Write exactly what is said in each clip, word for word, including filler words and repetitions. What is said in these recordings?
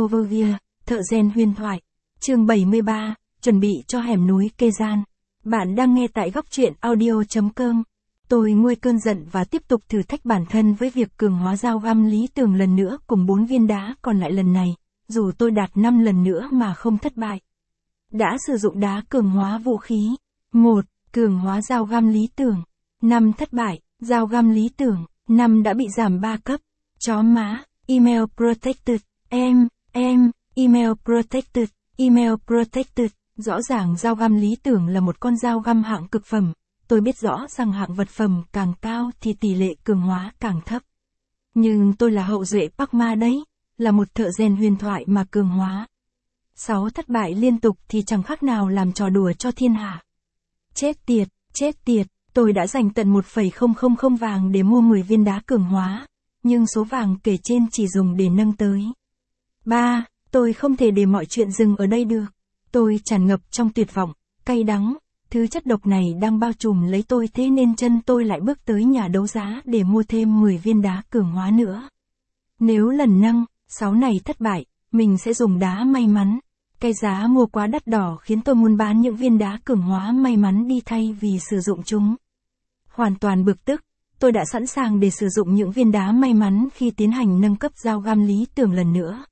Overview, thợ rèn huyền thoại. Chương bảy mươi ba, chuẩn bị cho hẻm núi kê gian. Bạn đang nghe tại góc truyện audio.com. Tôi nguôi cơn giận và tiếp tục thử thách bản thân với việc cường hóa dao găm lý tưởng lần nữa cùng bốn viên đá còn lại lần này, dù tôi đạt năm lần nữa mà không thất bại. Đã sử dụng đá cường hóa vũ khí. một. Cường hóa dao găm lý tưởng. năm. Thất bại, dao găm lý tưởng. năm. Đã bị giảm ba cấp. Chó má, email protected. Em, em, email protected, email protected. Rõ ràng dao găm lý tưởng là một con dao găm hạng cực phẩm. Tôi biết rõ rằng hạng vật phẩm càng cao thì tỷ lệ cường hóa càng thấp. Nhưng tôi là hậu duệ Park Ma đấy, là một thợ rèn huyền thoại mà cường hóa. sáu. Thất bại liên tục thì chẳng khác nào làm trò đùa cho thiên hạ. Chết tiệt, chết tiệt, tôi đã dành tận một phẩy không không không vàng để mua mười viên đá cường hóa, nhưng số vàng kể trên chỉ dùng để nâng tới. ba. Tôi không thể để mọi chuyện dừng ở đây được. Tôi tràn ngập trong tuyệt vọng, cay đắng, thứ chất độc này đang bao trùm lấy tôi, thế nên chân tôi lại bước tới nhà đấu giá để mua thêm mười viên đá cường hóa nữa. Nếu lần nâng, sáu này thất bại, mình sẽ dùng đá may mắn. Cái giá mua quá đắt đỏ khiến tôi muốn bán những viên đá cường hóa may mắn đi thay vì sử dụng chúng. Hoàn toàn bực tức, tôi đã sẵn sàng để sử dụng những viên đá may mắn khi tiến hành nâng cấp dao găm lý tưởng lần nữa.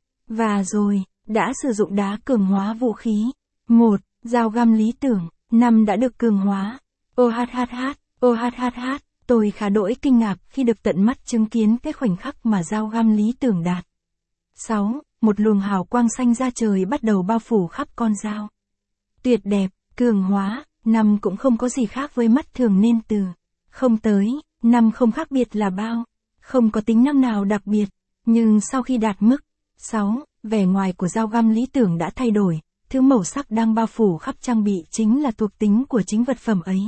Và rồi, đã sử dụng đá cường hóa vũ khí. một. Dao găm lý tưởng. năm. Đã được cường hóa. Ô hát hát hát, ô hát hát hát, tôi khá đỗi kinh ngạc khi được tận mắt chứng kiến cái khoảnh khắc mà dao găm lý tưởng đạt. sáu. Một luồng hào quang xanh da trời bắt đầu bao phủ khắp con dao. Tuyệt đẹp, cường hóa. năm cũng không có gì khác với mắt thường nên từ không tới năm không khác biệt là bao. Không có tính năng nào đặc biệt, nhưng sau khi đạt mức sáu, vẻ ngoài của dao găm lý tưởng đã thay đổi. Thứ màu sắc đang bao phủ khắp trang bị chính là thuộc tính của chính vật phẩm ấy.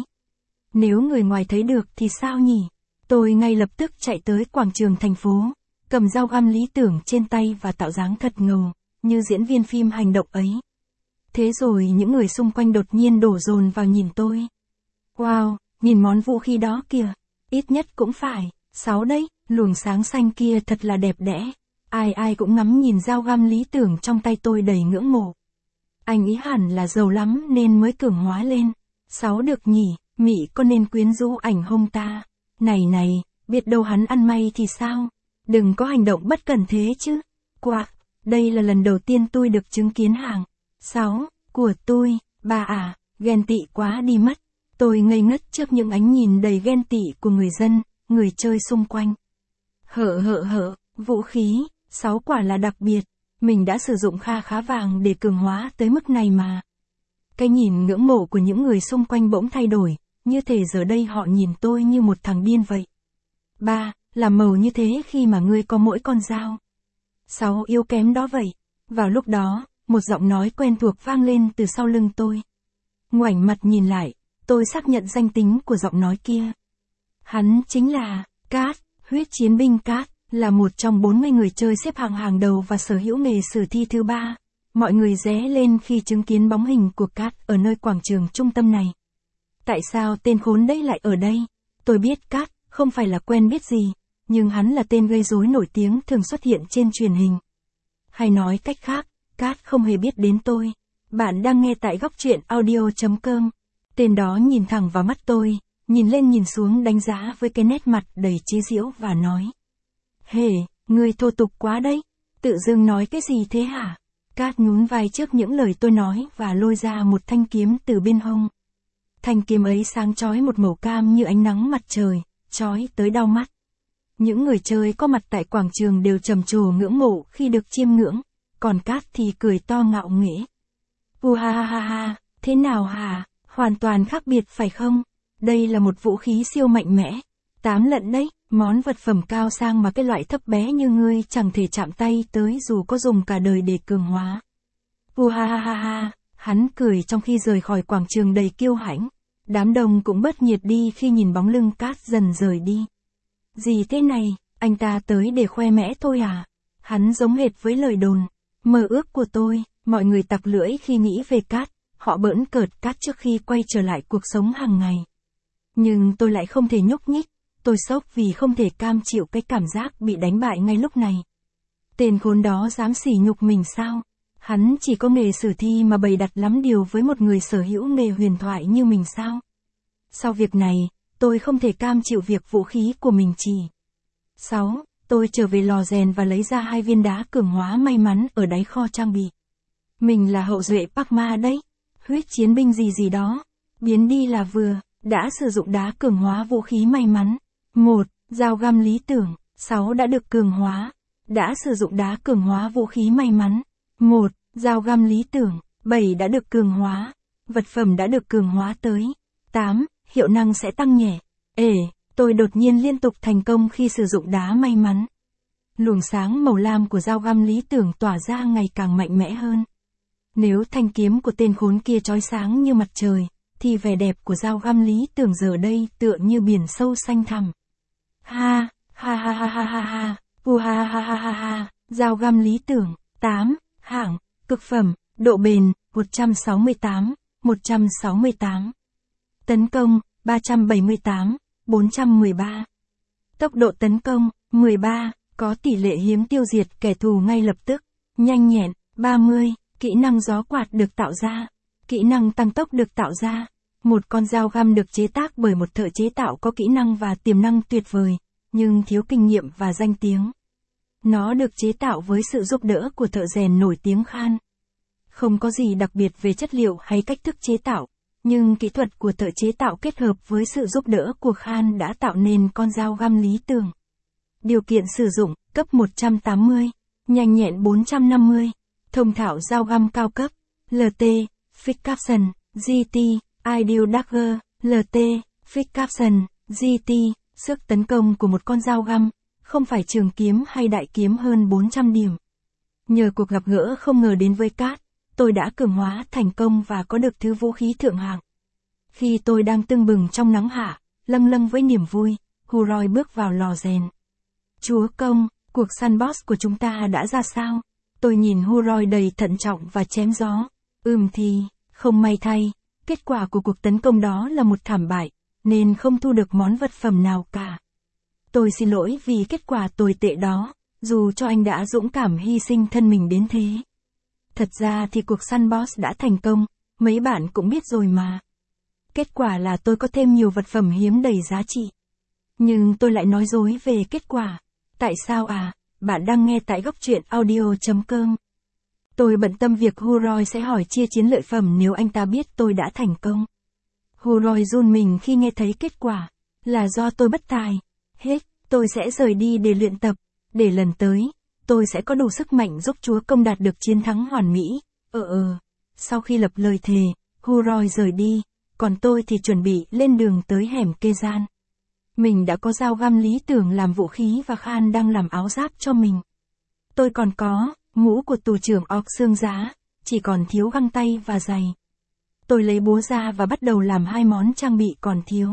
Nếu người ngoài thấy được thì sao nhỉ? Tôi ngay lập tức chạy tới quảng trường thành phố, cầm dao găm lý tưởng trên tay và tạo dáng thật ngầu, như diễn viên phim hành động ấy. Thế rồi những người xung quanh đột nhiên đổ dồn vào nhìn tôi. Wow, nhìn món vũ khí đó kìa, ít nhất cũng phải sáu đấy, luồng sáng xanh kia thật là đẹp đẽ. Ai ai cũng ngắm nhìn dao găm lý tưởng trong tay tôi đầy ngưỡng mộ. Anh ý hẳn là giàu lắm nên mới cường hóa lên. sáu được nhỉ, Mị có nên quyến rũ ảnh hông ta? Này này, biết đâu hắn ăn may thì sao? Đừng có hành động bất cẩn thế chứ. Quạc, đây là lần đầu tiên tôi được chứng kiến hàng sáu của tôi. Bà à, ghen tị quá đi mất. Tôi ngây ngất trước những ánh nhìn đầy ghen tị của người dân, người chơi xung quanh. Hợ hợ hợ, vũ khí, sáu quả là đặc biệt. Mình đã sử dụng kha khá vàng để cường hóa tới mức này mà. Cái nhìn ngưỡng mộ của những người xung quanh bỗng thay đổi, như thể giờ đây họ nhìn tôi như một thằng điên vậy. ba. Làm màu như thế khi mà ngươi có mỗi con dao. sáu. Yếu kém đó vậy. Vào lúc đó, một giọng nói quen thuộc vang lên từ sau lưng tôi. Ngoảnh mặt nhìn lại, tôi xác nhận danh tính của giọng nói kia. Hắn chính là Cát, huyết chiến binh Cát. Là một trong bốn mươi người chơi xếp hạng hàng đầu và sở hữu nghề sử thi thứ ba. Mọi người ré lên khi chứng kiến bóng hình của Cát ở nơi quảng trường trung tâm này. Tại sao tên khốn đấy lại ở đây? Tôi biết Cát không phải là quen biết gì, nhưng hắn là tên gây rối nổi tiếng thường xuất hiện trên truyền hình. Hay nói cách khác, Cát không hề biết đến tôi. Bạn đang nghe tại góc truyện audio.com. Tên đó nhìn thẳng vào mắt tôi, nhìn lên nhìn xuống đánh giá với cái nét mặt đầy chế giễu và nói. Hề, ngươi thô tục quá đấy. Tự dưng nói cái gì thế hả? Cát nhún vai trước những lời tôi nói và lôi ra một thanh kiếm từ bên hông. Thanh kiếm ấy sáng chói một màu cam như ánh nắng mặt trời, chói tới đau mắt. Những người chơi có mặt tại quảng trường đều trầm trồ ngưỡng mộ khi được chiêm ngưỡng, còn Cát thì cười to ngạo nghễ. Ù ha ha ha ha, thế nào hả? Hoàn toàn khác biệt phải không? Đây là một vũ khí siêu mạnh mẽ. Tám lận đấy. Món vật phẩm cao sang mà cái loại thấp bé như ngươi chẳng thể chạm tay tới dù có dùng cả đời để cường hóa. Ù ha ha ha ha, hắn cười trong khi rời khỏi quảng trường đầy kiêu hãnh. Đám đông cũng bớt nhiệt đi khi nhìn bóng lưng Cát dần rời đi. Gì thế này, anh ta tới để khoe mẽ thôi à? Hắn giống hệt với lời đồn. Mơ ước của tôi, mọi người tặc lưỡi khi nghĩ về Cát, họ bỡn cợt Cát trước khi quay trở lại cuộc sống hàng ngày. Nhưng tôi lại không thể nhúc nhích. Tôi sốc vì không thể cam chịu cái cảm giác bị đánh bại ngay lúc này. Tên khốn đó dám sỉ nhục mình sao? Hắn chỉ có nghề sử thi mà bày đặt lắm điều với một người sở hữu nghề huyền thoại như mình sao? Sau việc này, tôi không thể cam chịu việc vũ khí của mình trì. sáu. Tôi trở về lò rèn và lấy ra hai viên đá cường hóa may mắn ở đáy kho trang bị. Mình là hậu duệ Park Ma đấy. Huyết chiến binh gì gì đó. Biến đi là vừa, đã sử dụng đá cường hóa vũ khí may mắn. một. Dao găm lý tưởng. sáu. Đã được cường hóa. Đã sử dụng đá cường hóa vũ khí may mắn. một. Dao găm lý tưởng. bảy. Đã được cường hóa. Vật phẩm đã được cường hóa tới. tám. Hiệu năng sẽ tăng nhẹ. Ê, tôi đột nhiên liên tục thành công khi sử dụng đá may mắn. Luồng sáng màu lam của dao găm lý tưởng tỏa ra ngày càng mạnh mẽ hơn. Nếu thanh kiếm của tên khốn kia chói sáng như mặt trời, thì vẻ đẹp của dao găm lý tưởng giờ đây tựa như biển sâu xanh thẳm. Ha, ha ha ha ha ha ha, hu ha ha ha ha ha, dao găm lý tưởng. tám. Hạng, cực phẩm, độ bền, một trăm sáu mươi tám, một trăm sáu mươi tám. Tấn công, ba trăm bảy mươi tám, bốn trăm mười ba. Tốc độ tấn công, mười ba, có tỷ lệ hiếm tiêu diệt kẻ thù ngay lập tức. Nhanh nhẹn, ba mươi, kỹ năng gió quạt được tạo ra. Kỹ năng tăng tốc được tạo ra. Một con dao găm được chế tác bởi một thợ chế tạo có kỹ năng và tiềm năng tuyệt vời, nhưng thiếu kinh nghiệm và danh tiếng. Nó được chế tạo với sự giúp đỡ của thợ rèn nổi tiếng Khan. Không có gì đặc biệt về chất liệu hay cách thức chế tạo, nhưng kỹ thuật của thợ chế tạo kết hợp với sự giúp đỡ của Khan đã tạo nên con dao găm lý tưởng. Điều kiện sử dụng, cấp một trăm tám mươi, nhanh nhẹn bốn trăm năm mươi, thông thạo dao găm cao cấp, lờ tê, Fix Capson, giê tê, Ideal Dagger, lờ tê, Fix Capson, giê tê, sức tấn công của một con dao găm, không phải trường kiếm hay đại kiếm hơn bốn trăm điểm. Nhờ cuộc gặp gỡ không ngờ đến với Cát, tôi đã cường hóa thành công và có được thứ vũ khí thượng hạng. Khi tôi đang tưng bừng trong nắng hạ, lâng lâng với niềm vui, Huroy bước vào lò rèn. Chúa công, cuộc săn boss của chúng ta đã ra sao? Tôi nhìn Huroy đầy thận trọng và chém gió. Ừm thì, không may thay, kết quả của cuộc tấn công đó là một thảm bại, nên không thu được món vật phẩm nào cả. Tôi xin lỗi vì kết quả tồi tệ đó, dù cho anh đã dũng cảm hy sinh thân mình đến thế. Thật ra thì cuộc săn boss đã thành công, mấy bạn cũng biết rồi mà. Kết quả là tôi có thêm nhiều vật phẩm hiếm đầy giá trị. Nhưng tôi lại nói dối về kết quả. Tại sao à? Bạn đang nghe tại góc truyện audio chấm com. Tôi bận tâm việc Huroy sẽ hỏi chia chiến lợi phẩm nếu anh ta biết tôi đã thành công. Huroy run mình khi nghe thấy kết quả. Là do tôi bất tài. Hết, tôi sẽ rời đi để luyện tập. Để lần tới, tôi sẽ có đủ sức mạnh giúp Chúa công đạt được chiến thắng hoàn mỹ. Ờ ờ. Sau khi lập lời thề, Huroy rời đi, còn tôi thì chuẩn bị lên đường tới hẻm kê gian. Mình đã có dao găm lý tưởng làm vũ khí và Khan đang làm áo giáp cho mình. Tôi còn có mũ của tù trưởng Orc xương giá, chỉ còn thiếu găng tay và giày. Tôi lấy búa ra và bắt đầu làm hai món trang bị còn thiếu.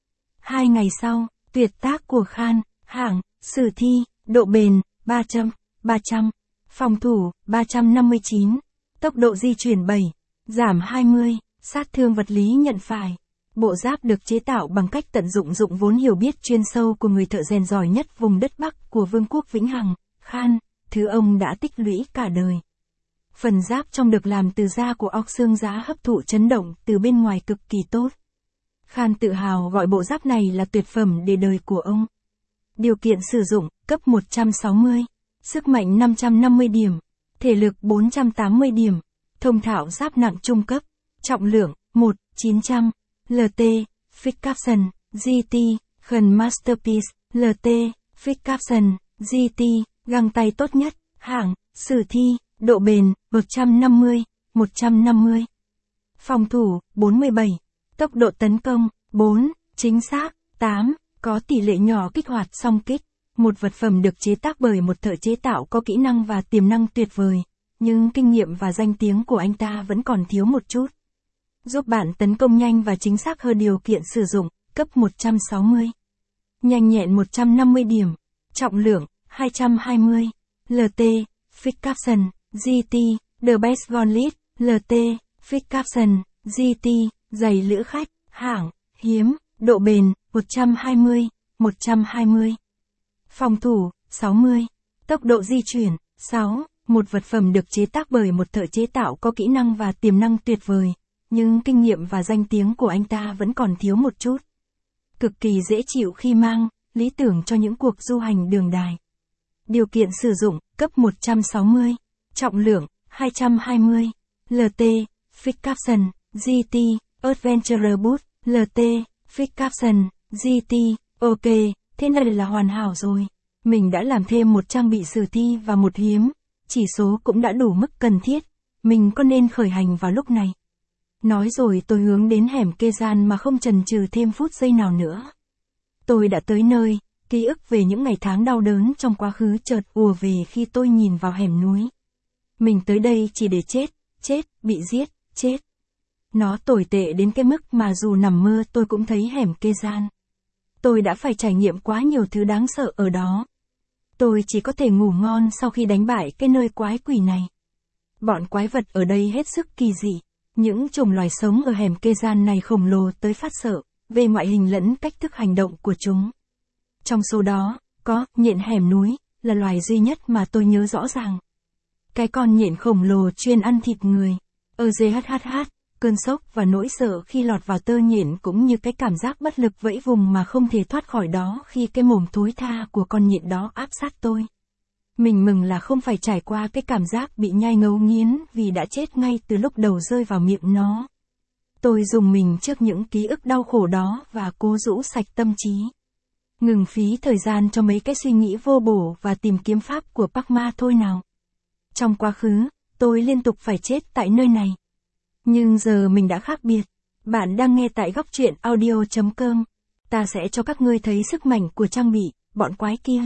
Hai ngày sau, tuyệt tác của Khan, hạng, sử thi, độ bền, ba trăm, ba trăm, phòng thủ, ba trăm năm mươi chín, tốc độ di chuyển bảy, giảm hai mươi, sát thương vật lý nhận phải. Bộ giáp được chế tạo bằng cách tận dụng dụng vốn hiểu biết chuyên sâu của người thợ rèn giỏi nhất vùng đất Bắc của Vương quốc Vĩnh Hằng, Khan, thứ ông đã tích lũy cả đời. Phần giáp trong được làm từ da của Orc xương giá hấp thụ chấn động từ bên ngoài cực kỳ tốt. Khan tự hào gọi bộ giáp này là tuyệt phẩm để đời của ông. Điều kiện sử dụng, cấp một trăm sáu mươi, sức mạnh năm trăm năm mươi điểm, thể lực bốn trăm tám mươi điểm, thông thạo giáp nặng trung cấp, trọng lượng, một, chín trăm, lờ tê, Fix Capson, giê tê, Khẩn Masterpiece, lờ tê, Fix Capson, giê tê, găng tay tốt nhất, hạng, sử thi, độ bền, một trăm năm mươi, một trăm năm mươi. Phòng thủ, bốn mươi bảy. Tốc độ tấn công, bốn, chính xác, tám, có tỷ lệ nhỏ kích hoạt song kích. Một vật phẩm được chế tác bởi một thợ chế tạo có kỹ năng và tiềm năng tuyệt vời, nhưng kinh nghiệm và danh tiếng của anh ta vẫn còn thiếu một chút. Giúp bạn tấn công nhanh và chính xác hơn. Điều kiện sử dụng, cấp một trăm sáu mươi. Nhanh nhẹn một trăm năm mươi điểm, trọng lượng, hai trăm hai mươi, lờ tê, Fix Capson, giê tê, The Best Gauntlet, lờ tê, Fix Capson, giê tê, giày lữ khách, hạng, hiếm, độ bền, một trăm hai mươi, một trăm hai mươi. Phòng thủ, sáu mươi. Tốc độ di chuyển, sáu. Một vật phẩm được chế tác bởi một thợ chế tạo có kỹ năng và tiềm năng tuyệt vời, nhưng kinh nghiệm và danh tiếng của anh ta vẫn còn thiếu một chút. Cực kỳ dễ chịu khi mang, lý tưởng cho những cuộc du hành đường dài. Điều kiện sử dụng, cấp một trăm sáu mươi, trọng lượng, hai trăm hai mươi, lờ tê, Fix Capson, giê tê, Adventure Boot, lờ tê, Fix Capson, giê tê, ok, thế này là hoàn hảo rồi. Mình đã làm thêm một trang bị sử thi và một hiếm, chỉ số cũng đã đủ mức cần thiết, mình có nên khởi hành vào lúc này. Nói rồi tôi hướng đến hẻm kê gian mà không chần chừ thêm phút giây nào nữa. Tôi đã tới nơi, ký ức về những ngày tháng đau đớn trong quá khứ chợt ùa về khi tôi nhìn vào hẻm núi. Mình tới đây chỉ để chết, chết, bị giết, chết. Nó tồi tệ đến cái mức mà dù nằm mơ tôi cũng thấy hẻm kê gian. Tôi đã phải trải nghiệm quá nhiều thứ đáng sợ ở đó. Tôi chỉ có thể ngủ ngon sau khi đánh bại cái nơi quái quỷ này. Bọn quái vật ở đây hết sức kỳ dị. Những chủng loài sống ở hẻm kê gian này khổng lồ tới phát sợ, về ngoại hình lẫn cách thức hành động của chúng. Trong số đó, có nhện hẻm núi, là loài duy nhất mà tôi nhớ rõ ràng. Cái con nhện khổng lồ chuyên ăn thịt người. Ở giê hát hát hát, cơn sốc và nỗi sợ khi lọt vào tơ nhện cũng như cái cảm giác bất lực vẫy vùng mà không thể thoát khỏi đó khi cái mồm thối tha của con nhện đó áp sát tôi. Mình mừng là không phải trải qua cái cảm giác bị nhai ngấu nghiến vì đã chết ngay từ lúc đầu rơi vào miệng nó. Tôi dùng mình trước những ký ức đau khổ đó và cố rũ sạch tâm trí. Ngừng phí thời gian cho mấy cái suy nghĩ vô bổ và tìm kiếm pháp của Parkma thôi nào. Trong quá khứ, tôi liên tục phải chết tại nơi này. Nhưng giờ mình đã khác biệt. Bạn đang nghe tại góc truyện audio chấm com. Ta sẽ cho các ngươi thấy sức mạnh của trang bị, bọn quái kia.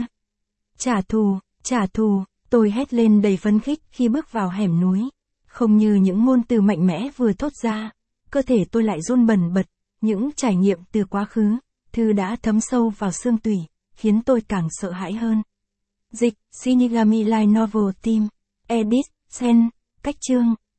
Trả thù, trả thù, tôi hét lên đầy phấn khích khi bước vào hẻm núi. Không như những ngôn từ mạnh mẽ vừa thốt ra, cơ thể tôi lại run bần bật, những trải nghiệm từ quá khứ, thứ đã thấm sâu vào xương tủy, khiến tôi càng sợ hãi hơn. Dịch, Shinigami Light Novel Team, Edit, Sen, cách chương.